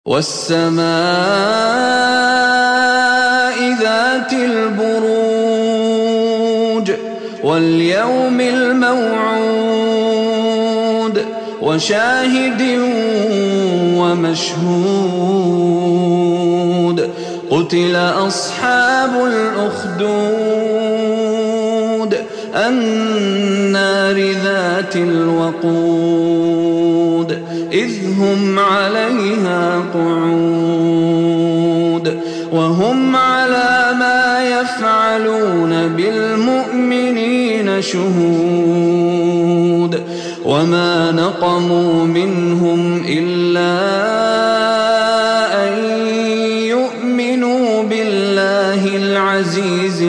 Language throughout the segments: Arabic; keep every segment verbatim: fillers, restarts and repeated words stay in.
وَالسَّمَاءِ ذَاتِ الْبُرُوجِ وَالْيَوْمِ الْمَوْعُودِ وَشَاهِدٍ وَمَشْهُودٍ قُتِلَ أَصْحَابُ الْأُخْدُودِ النَّارِ ذَاتِ الْوَقُودِ إِذْ هُمْ عَلَيْهَا قُعُودٌ وَهُمْ عَلَى مَا يَفْعَلُونَ بِالْمُؤْمِنِينَ شُهُودٌ وَمَا نَقَمُوا مِنْهُمْ إِلَّا أَن يُؤْمِنُوا بِاللَّهِ الْعَزِيزِ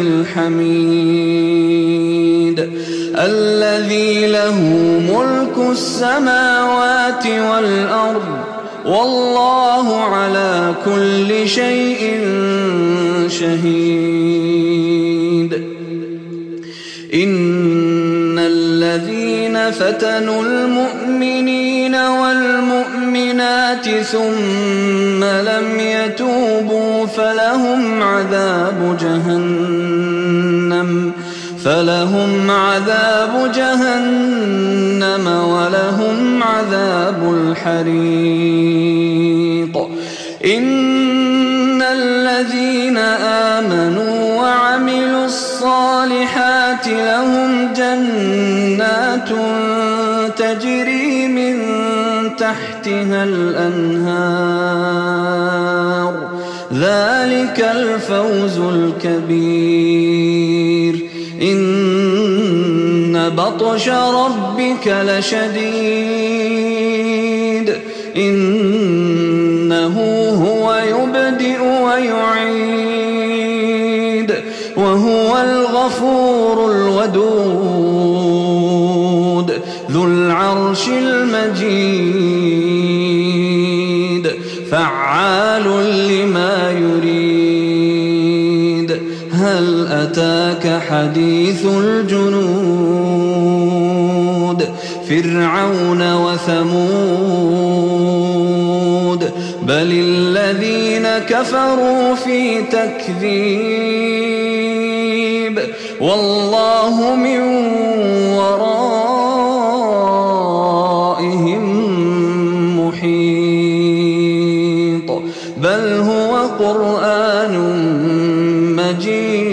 الْحَمِيدِ الَّذِي لَهُ مُلْكُ السَّمَاوَاتِ وَالْأَرْضِ وَاللَّهُ عَلَى كُلِّ شَيْءٍ شَهِيدٌ إِنَّ الَّذِينَ فَتَنُوا الْمُؤْمِنِينَ وَالْمُؤْمِنَاتِ ثُمَّ لَمْ يَتُوبُوا فَلَهُمْ عَذَابُ جَهَنَّمَ فَلَهُمْ عَذَابُ جَهَنَّمَ وَلَهُمْ عَذَابُ الْحَرِيقِ إِنَّ الَّذِينَ آمَنُوا وَعَمِلُوا الصَّالِحَاتِ لَهُمْ جَنَّاتٌ تَجْرِي مِن تَحْتِهَا الْأَنْهَارُ ذَلِكَ الْفَوْزُ الْكَبِيرُ إِنَّ بَطْشَ رَبِّكَ لَشَدِيدٌ إِنَّهُ هُوَ يُبْدِئُ وَيُعِيدُ وَهُوَ الْغَفُورُ الْوَدُودُ ذُو الْعَرْشِ الْمَجِيدُ فَعَّالٌ لِّمَا يُرِيدُ هَلْ أَتَاكَ حَدِيثُ الْجُنُودِ فِرْعَوْنَ وَثَمُودَ بَلِ الَّذِينَ كَفَرُوا فِي تَكْذِيبٍ وَاللَّهُ مِن وَرَائِهِم مُّحِيطٌ بَلْ هُوَ قُرْآنٌ مَّجِيدٌ